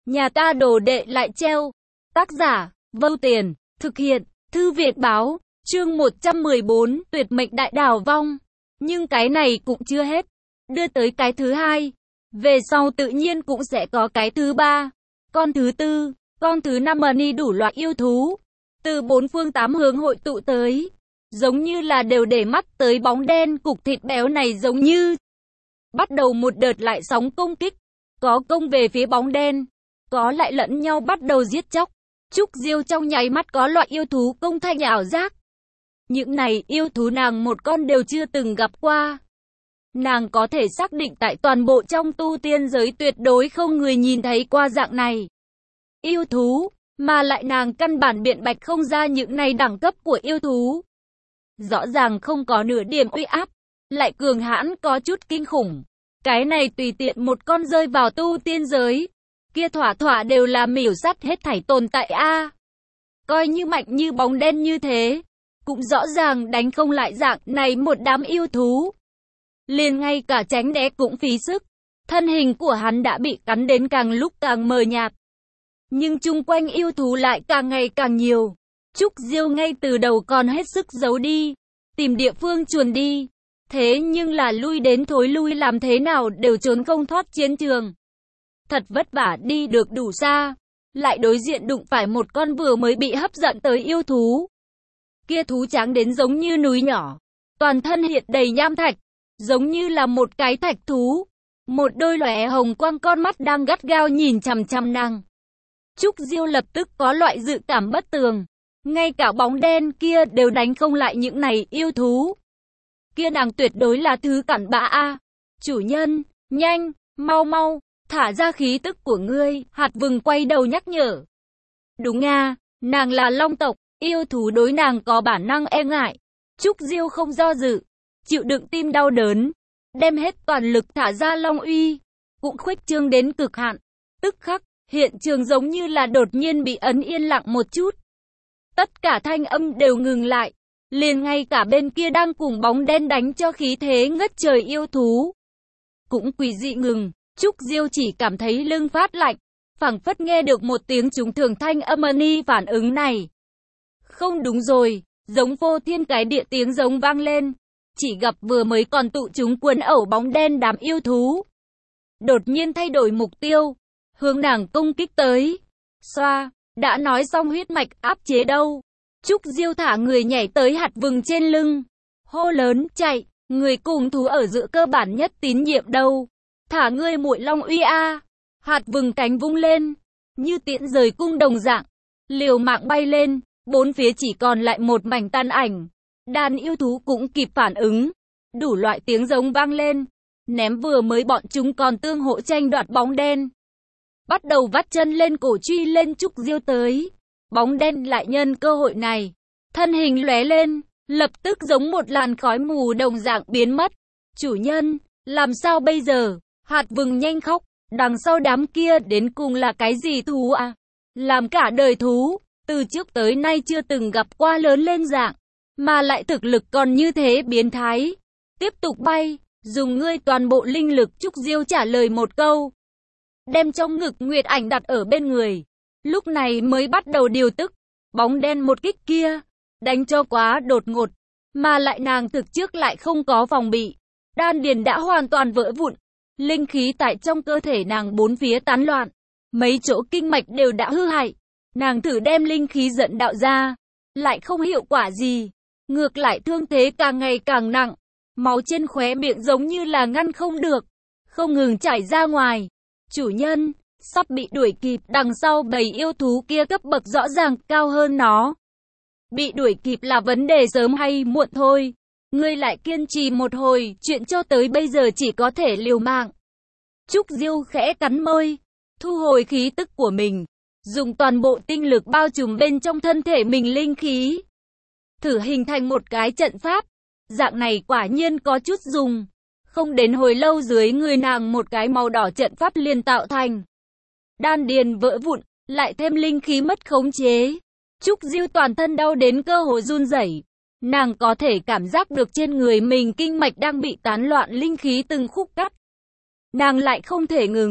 Nhà ta đồ đệ lại treo. Tác giả, Vâu Tiền, thực hiện, Thư viện báo, chương 114, tuyệt mệnh đại đảo vong. Nhưng cái này cũng chưa hết. Đưa tới cái thứ hai. Về sau tự nhiên cũng sẽ có cái thứ ba, con thứ tư, con thứ năm ni đủ loại yêu thú. Từ bốn phương tám hướng hội tụ tới. Giống như là đều để mắt tới bóng đen cục thịt béo này giống như. Bắt đầu một đợt lại sóng công kích. Có công về phía bóng đen. Có lại lẫn nhau bắt đầu giết chóc. Trúc Diêu trong nháy mắt có loại yêu thú công thành ảo giác. Những này yêu thú nàng một con đều chưa từng gặp qua. Nàng có thể xác định tại toàn bộ trong tu tiên giới tuyệt đối không người nhìn thấy qua dạng này yêu thú, mà lại nàng căn bản biện bạch không ra những này đẳng cấp của yêu thú. Rõ ràng không có nửa điểm uy áp, lại cường hãn có chút kinh khủng. Cái này tùy tiện một con rơi vào tu tiên giới, kia thỏa thỏa đều là miểu sát hết thảy tồn tại a. Coi như mạnh như bóng đen như thế, cũng rõ ràng đánh không lại dạng này một đám yêu thú. Liền ngay cả tránh né cũng phí sức. Thân hình của hắn đã bị cắn đến càng lúc càng mờ nhạt. Nhưng chung quanh yêu thú lại càng ngày càng nhiều. Trúc Diêu ngay từ đầu còn hết sức giấu đi, tìm địa phương chuồn đi. Thế nhưng là lui đến thối lui làm thế nào đều trốn không thoát chiến trường. Thật vất vả đi được đủ xa, lại đối diện đụng phải một con vừa mới bị hấp dẫn tới yêu thú. Kia thú tráng đến giống như núi nhỏ, toàn thân hiện đầy nham thạch, giống như là một cái thạch thú. Một đôi lóe hồng quang con mắt đang gắt gao nhìn chằm chằm nàng. Trúc Diêu lập tức có loại dự cảm bất tường. Ngay cả bóng đen kia đều đánh không lại những này yêu thú. Kia nàng tuyệt đối là thứ cặn bã a. Chủ nhân, nhanh, mau mau, thả ra khí tức của ngươi. Hạt Vừng quay đầu nhắc nhở. Đúng a, nàng là long tộc, yêu thú đối nàng có bản năng e ngại. Trúc Diêu không do dự, chịu đựng tim đau đớn, đem hết toàn lực thả ra long uy, cũng khuếch trương đến cực hạn. Tức khắc, hiện trường giống như là đột nhiên bị ấn yên lặng một chút. Tất cả thanh âm đều ngừng lại, liền ngay cả bên kia đang cùng bóng đen đánh cho khí thế ngất trời yêu thú cũng quỷ dị ngừng. Trúc Diêu chỉ cảm thấy lưng phát lạnh, phảng phất nghe được một tiếng trúng thường thanh âm ni phản ứng này. Không đúng rồi, giống vô thiên cái địa tiếng giống vang lên. Chỉ gặp vừa mới còn tụ chúng quần ẩu bóng đen đám yêu thú, đột nhiên thay đổi mục tiêu, hướng nàng công kích tới. Xoa, đã nói xong huyết mạch áp chế đâu. Trúc Diêu thả người nhảy tới Hạt Vừng trên lưng, hô lớn chạy, người cùng thú ở giữa cơ bản nhất tín nhiệm đâu. Thả ngươi muội long uy a. Hạt Vừng cánh vung lên, như tiễn rời cung đồng dạng, liều mạng bay lên, bốn phía chỉ còn lại một mảnh tan ảnh. Đàn yêu thú cũng kịp phản ứng, đủ loại tiếng giống vang lên, ném vừa mới bọn chúng còn tương hộ tranh đoạt bóng đen. Bắt đầu vắt chân lên cổ truy lên Trúc Diêu tới. Bóng đen lại nhân cơ hội này, thân hình lóe lên, lập tức giống một làn khói mù đồng dạng biến mất. Chủ nhân, làm sao bây giờ? Hạt Vừng nhanh khóc, đằng sau đám kia đến cùng là cái gì thú à? Làm cả đời thú, từ trước tới nay chưa từng gặp qua lớn lên dạng, mà lại thực lực còn như thế biến thái. Tiếp tục bay, dùng ngươi toàn bộ linh lực. Trúc Diêu trả lời một câu, đem trong ngực Nguyệt Ảnh đặt ở bên người. Lúc này mới bắt đầu điều tức. Bóng đen một kích kia, đánh cho quá đột ngột, mà lại nàng thực trước lại không có phòng bị. Đan điền đã hoàn toàn vỡ vụn, linh khí tại trong cơ thể nàng bốn phía tán loạn, mấy chỗ kinh mạch đều đã hư hại. Nàng thử đem linh khí dẫn đạo ra, lại không hiệu quả gì. Ngược lại thương thế càng ngày càng nặng, máu trên khóe miệng giống như là ngăn không được, không ngừng chảy ra ngoài. Chủ nhân, sắp bị đuổi kịp, đằng sau bầy yêu thú kia cấp bậc rõ ràng cao hơn nó. Bị đuổi kịp là vấn đề sớm hay muộn thôi. Ngươi lại kiên trì một hồi, chuyện cho tới bây giờ chỉ có thể liều mạng. Trúc Diêu khẽ cắn môi, thu hồi khí tức của mình, dùng toàn bộ tinh lực bao trùm bên trong thân thể mình linh khí, thử hình thành một cái trận pháp. Dạng này quả nhiên có chút dùng. Không đến hồi lâu dưới người nàng một cái màu đỏ trận pháp liền tạo thành. Đan điền vỡ vụn, lại thêm linh khí mất khống chế. Trúc Diêu toàn thân đau đến cơ hồ run rẩy. Nàng có thể cảm giác được trên người mình kinh mạch đang bị tán loạn linh khí từng khúc cắt. Nàng lại không thể ngừng,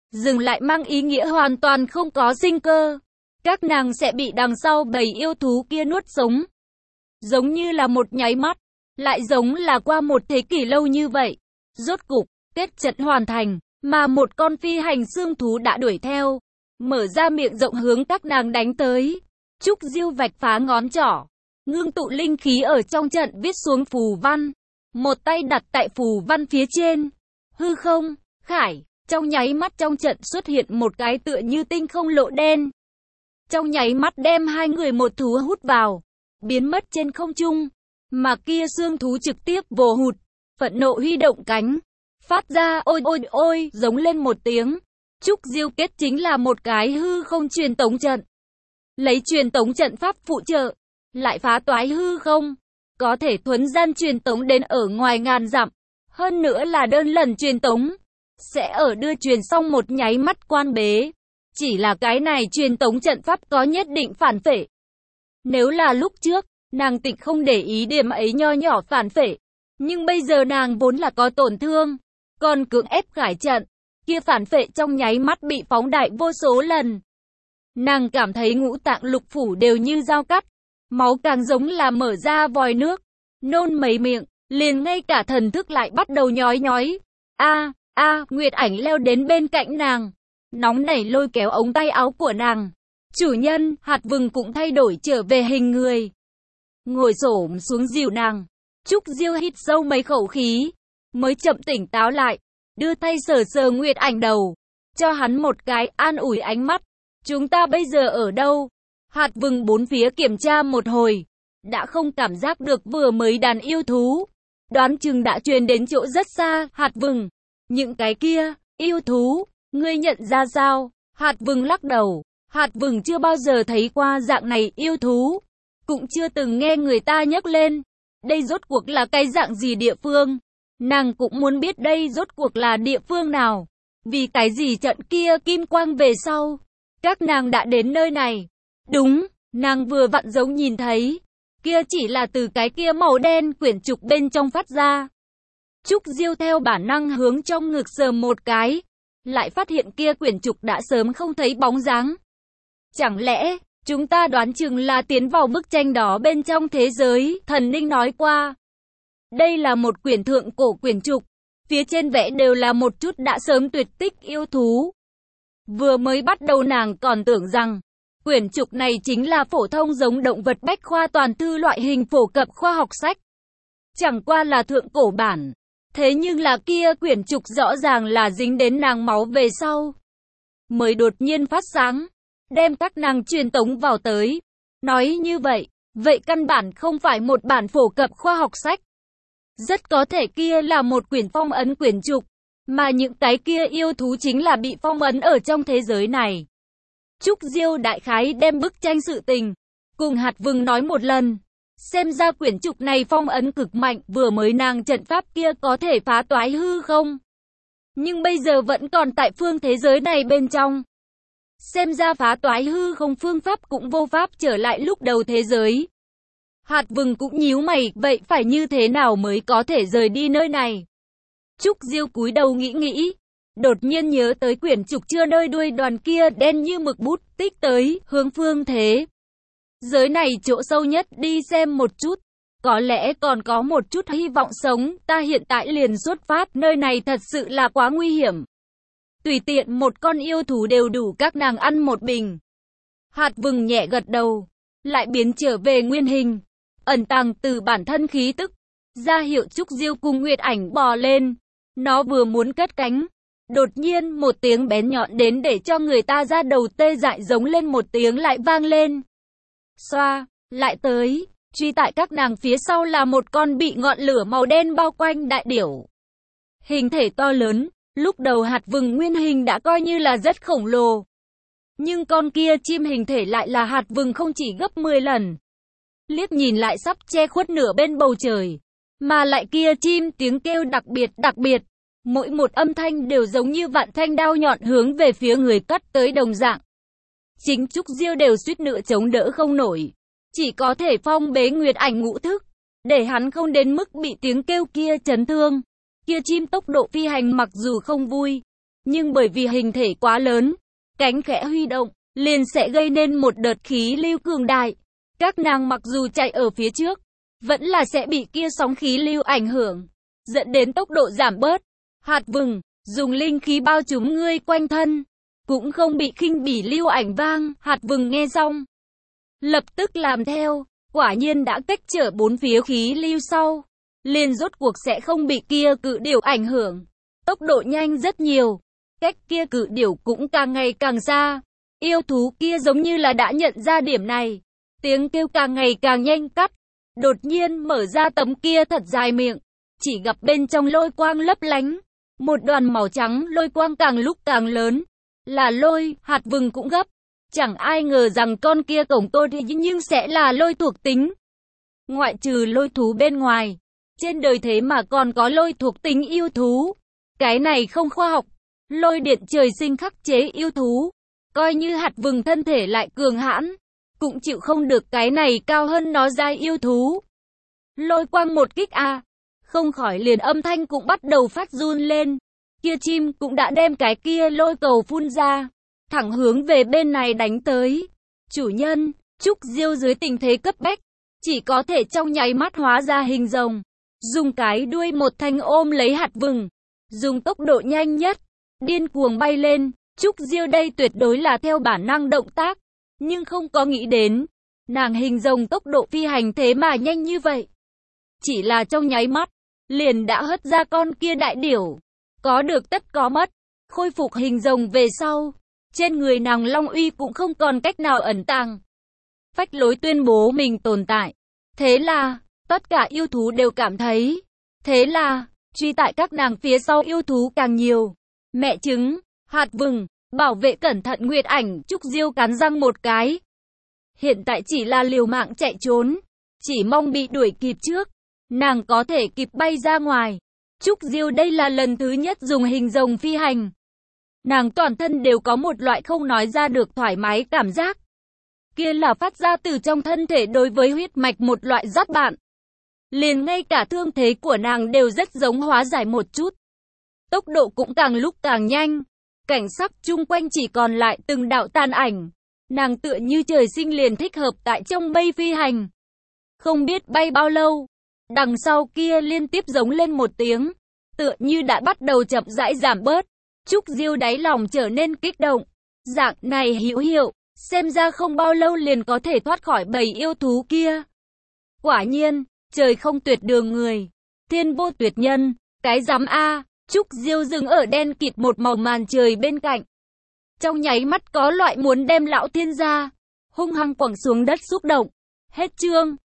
Dừng lại mang ý nghĩa hoàn toàn không có sinh cơ. Các nàng sẽ bị đằng sau bầy yêu thú kia nuốt sống. Giống như là một nháy mắt, lại giống là qua một thế kỷ lâu như vậy. Rốt cục, kết trận hoàn thành, mà một con phi hành xương thú đã đuổi theo, mở ra miệng rộng hướng các nàng đánh tới. Trúc Diêu vạch phá ngón trỏ, ngưng tụ linh khí ở trong trận viết xuống phù văn. Một tay đặt tại phù văn phía trên. Hư không, khải, trong nháy mắt trong trận xuất hiện một cái tựa như tinh không lỗ đen. Trong nháy mắt đem hai người một thú hút vào, biến mất trên không trung. Mà kia xương thú trực tiếp vồ hụt, phẫn nộ huy động cánh, phát ra ôi ôi ôi giống lên một tiếng. Trúc Diêu kết chính là một cái hư không truyền tống trận. Lấy truyền tống trận pháp phụ trợ, lại phá toái hư không, có thể thuấn gian truyền tống đến ở ngoài ngàn dặm. Hơn nữa là đơn lần truyền tống, sẽ ở đưa truyền xong một nháy mắt quan bế. Chỉ là cái này truyền tống trận pháp có nhất định phản phệ. Nếu là lúc trước, nàng Tịnh không để ý điểm ấy nho nhỏ phản phệ. Nhưng bây giờ nàng vốn là có tổn thương, còn cưỡng ép khải trận, kia phản phệ trong nháy mắt bị phóng đại vô số lần. Nàng cảm thấy ngũ tạng lục phủ đều như dao cắt, máu càng giống là mở ra vòi nước, nôn mấy miệng, liền ngay cả thần thức lại bắt đầu nhói nhói. Nguyệt Ảnh leo đến bên cạnh nàng, nóng nảy lôi kéo ống tay áo của nàng. Chủ nhân, hạt vừng cũng thay đổi trở về hình người. Ngồi xổm xuống dìu nàng. Trúc Diêu hít sâu mấy khẩu khí, mới chậm tỉnh táo lại, đưa tay sờ sờ Nguyệt Ảnh đầu, cho hắn một cái an ủi ánh mắt. Chúng ta bây giờ ở đâu? Hạt vừng bốn phía kiểm tra một hồi, đã không cảm giác được vừa mới đàn yêu thú. Đoán chừng đã truyền đến chỗ rất xa. Hạt vừng, những cái kia, yêu thú, ngươi nhận ra sao? Hạt vừng lắc đầu, hạt vừng chưa bao giờ thấy qua dạng này yêu thú, cũng chưa từng nghe người ta nhắc lên. Đây rốt cuộc là cái dạng gì địa phương? Nàng cũng muốn biết đây rốt cuộc là địa phương nào. Vì cái gì trận kia kim quang về sau, các nàng đã đến nơi này. Đúng, nàng vừa vặn giống nhìn thấy, kia chỉ là từ cái kia màu đen quyển trục bên trong phát ra. Trúc Diêu theo bản năng hướng trong ngực sờ một cái, lại phát hiện kia quyển trục đã sớm không thấy bóng dáng. Chẳng lẽ, chúng ta đoán chừng là tiến vào bức tranh đó bên trong thế giới, thần ninh nói qua. Đây là một quyển thượng cổ quyển trục, phía trên vẽ đều là một chút đã sớm tuyệt tích yêu thú. Vừa mới bắt đầu nàng còn tưởng rằng, quyển trục này chính là phổ thông giống động vật bách khoa toàn thư loại hình phổ cập khoa học sách. Chẳng qua là thượng cổ bản. Thế nhưng là kia quyển trục rõ ràng là dính đến nàng máu về sau. Mới đột nhiên phát sáng, đem các nàng truyền tống vào tới. Nói như vậy, vậy căn bản không phải một bản phổ cập khoa học sách. Rất có thể kia là một quyển phong ấn quyển trục, mà những cái kia yêu thú chính là bị phong ấn ở trong thế giới này. Trúc Diêu đại khái đem bức tranh sự tình cùng hạt vừng nói một lần. Xem ra quyển trục này phong ấn cực mạnh, vừa mới nàng trận pháp kia có thể phá toái hư không. Nhưng bây giờ vẫn còn tại phương thế giới này bên trong. Xem ra phá toái hư không phương pháp cũng vô pháp trở lại lúc đầu thế giới. Hạt vừng cũng nhíu mày, vậy phải như thế nào mới có thể rời đi nơi này? Trúc Diêu cúi đầu nghĩ, đột nhiên nhớ tới quyển trục chưa nơi đuôi đoàn kia đen như mực bút tích tới hướng phương thế giới này chỗ sâu nhất đi xem một chút, có lẽ còn có một chút hy vọng sống. Ta hiện tại liền xuất phát, nơi này thật sự là quá nguy hiểm. Tùy tiện một con yêu thú đều đủ các nàng ăn một bình. Hạt vừng nhẹ gật đầu, lại biến trở về nguyên hình, ẩn tàng từ bản thân khí tức, ra hiệu Trúc Diêu cùng Nguyệt Ảnh bò lên. Nó vừa muốn cất cánh, đột nhiên một tiếng bén nhọn đến để cho người ta ra đầu tê dại giống lên một tiếng lại vang lên. Xoa, lại tới, truy tại các nàng phía sau là một con bị ngọn lửa màu đen bao quanh đại điểu. Hình thể to lớn, lúc đầu hạt vừng nguyên hình đã coi như là rất khổng lồ. Nhưng con kia chim hình thể lại là hạt vừng không chỉ gấp 10 lần. Liếc nhìn lại sắp che khuất nửa bên bầu trời. Mà lại kia chim tiếng kêu đặc biệt. Mỗi một âm thanh đều giống như vạn thanh đao nhọn hướng về phía người cắt tới đồng dạng. Chính Trúc Diêu đều suýt nữa chống đỡ không nổi. Chỉ có thể phong bế Nguyệt Ảnh ngũ thức, để hắn không đến mức bị tiếng kêu kia chấn thương. Kia chim tốc độ phi hành mặc dù không vui, Nhưng bởi vì hình thể quá lớn, cánh khẽ huy động, liền sẽ gây nên một đợt khí lưu cường đại. Các nàng mặc dù chạy ở phía trước, vẫn là sẽ bị kia sóng khí lưu ảnh hưởng, dẫn đến tốc độ giảm bớt. Hạt vừng, dùng linh khí bao trùm ngươi quanh thân, cũng không bị khinh bỉ lưu ảnh vang. Hạt vừng nghe xong, lập tức làm theo, quả nhiên đã cách trở bốn phía khí lưu sau, liền rốt cuộc sẽ không bị kia cự điểu ảnh hưởng. Tốc độ nhanh rất nhiều, cách kia cự điểu cũng càng ngày càng xa. Yêu thú kia giống như là đã nhận ra điểm này, tiếng kêu càng ngày càng nhanh cắt, đột nhiên mở ra tấm kia thật dài miệng, chỉ gặp bên trong lôi quang lấp lánh, một đoàn màu trắng lôi quang càng lúc càng lớn, là lôi. Hạt vừng cũng gấp, chẳng ai ngờ rằng con kia cổng tô thì nhưng sẽ là lôi thuộc tính. Ngoại trừ lôi thú bên ngoài, trên đời thế mà còn có lôi thuộc tính yêu thú, cái này không khoa học. Lôi điện trời sinh khắc chế yêu thú, coi như hạt vừng thân thể lại cường hãn, cũng chịu không được cái này cao hơn nó giai yêu thú. Lôi quang một kích không khỏi liền âm thanh cũng bắt đầu phát run lên. Kia chim cũng đã đem cái kia lôi cầu phun ra, thẳng hướng về bên này đánh tới. Chủ nhân, Trúc Diêu dưới tình thế cấp bách, chỉ có thể trong nháy mắt hóa ra hình rồng, dùng cái đuôi một thanh ôm lấy hạt vừng, dùng tốc độ nhanh nhất, điên cuồng bay lên. Trúc Diêu đây tuyệt đối là theo bản năng động tác, nhưng không có nghĩ đến, nàng hình rồng tốc độ phi hành thế mà nhanh như vậy. Chỉ là trong nháy mắt, liền đã hất ra con kia đại điểu, có được tất có mất. Khôi phục hình rồng về sau, trên người nàng long uy cũng không còn cách nào ẩn tàng, phách lối tuyên bố mình tồn tại. Thế là, tất cả yêu thú đều cảm thấy, thế là, truy tại các nàng phía sau yêu thú càng nhiều. Mẹ trứng, hạt vừng, bảo vệ cẩn thận Nguyệt Ảnh. Trúc Diêu cắn răng một cái. Hiện tại chỉ là liều mạng chạy trốn, chỉ mong bị đuổi kịp trước, nàng có thể kịp bay ra ngoài. Trúc Diêu đây là lần thứ nhất dùng hình rồng phi hành. Nàng toàn thân đều có một loại không nói ra được thoải mái cảm giác. Kia là phát ra từ trong thân thể đối với huyết mạch một loại dắt bạn. Liền ngay cả thương thế của nàng đều rất giống hóa giải một chút. Tốc độ cũng càng lúc càng nhanh. Cảnh sắc chung quanh chỉ còn lại từng đạo tàn ảnh. Nàng tựa như trời sinh liền thích hợp tại trong mây phi hành. Không biết bay bao lâu, đằng sau kia liên tiếp giống lên một tiếng, tựa như đã bắt đầu chậm rãi giảm bớt. Trúc Diêu đáy lòng trở nên kích động. Dạng này hữu hiệu, xem ra không bao lâu liền có thể thoát khỏi bầy yêu thú kia. Quả nhiên, trời không tuyệt đường người, thiên vô tuyệt nhân, cái rắm a. Trúc Diêu dừng ở đen kịt một màu màn trời bên cạnh. Trong nháy mắt có loại muốn đem lão thiên gia hung hăng quẳng xuống đất xúc động. Hết chương.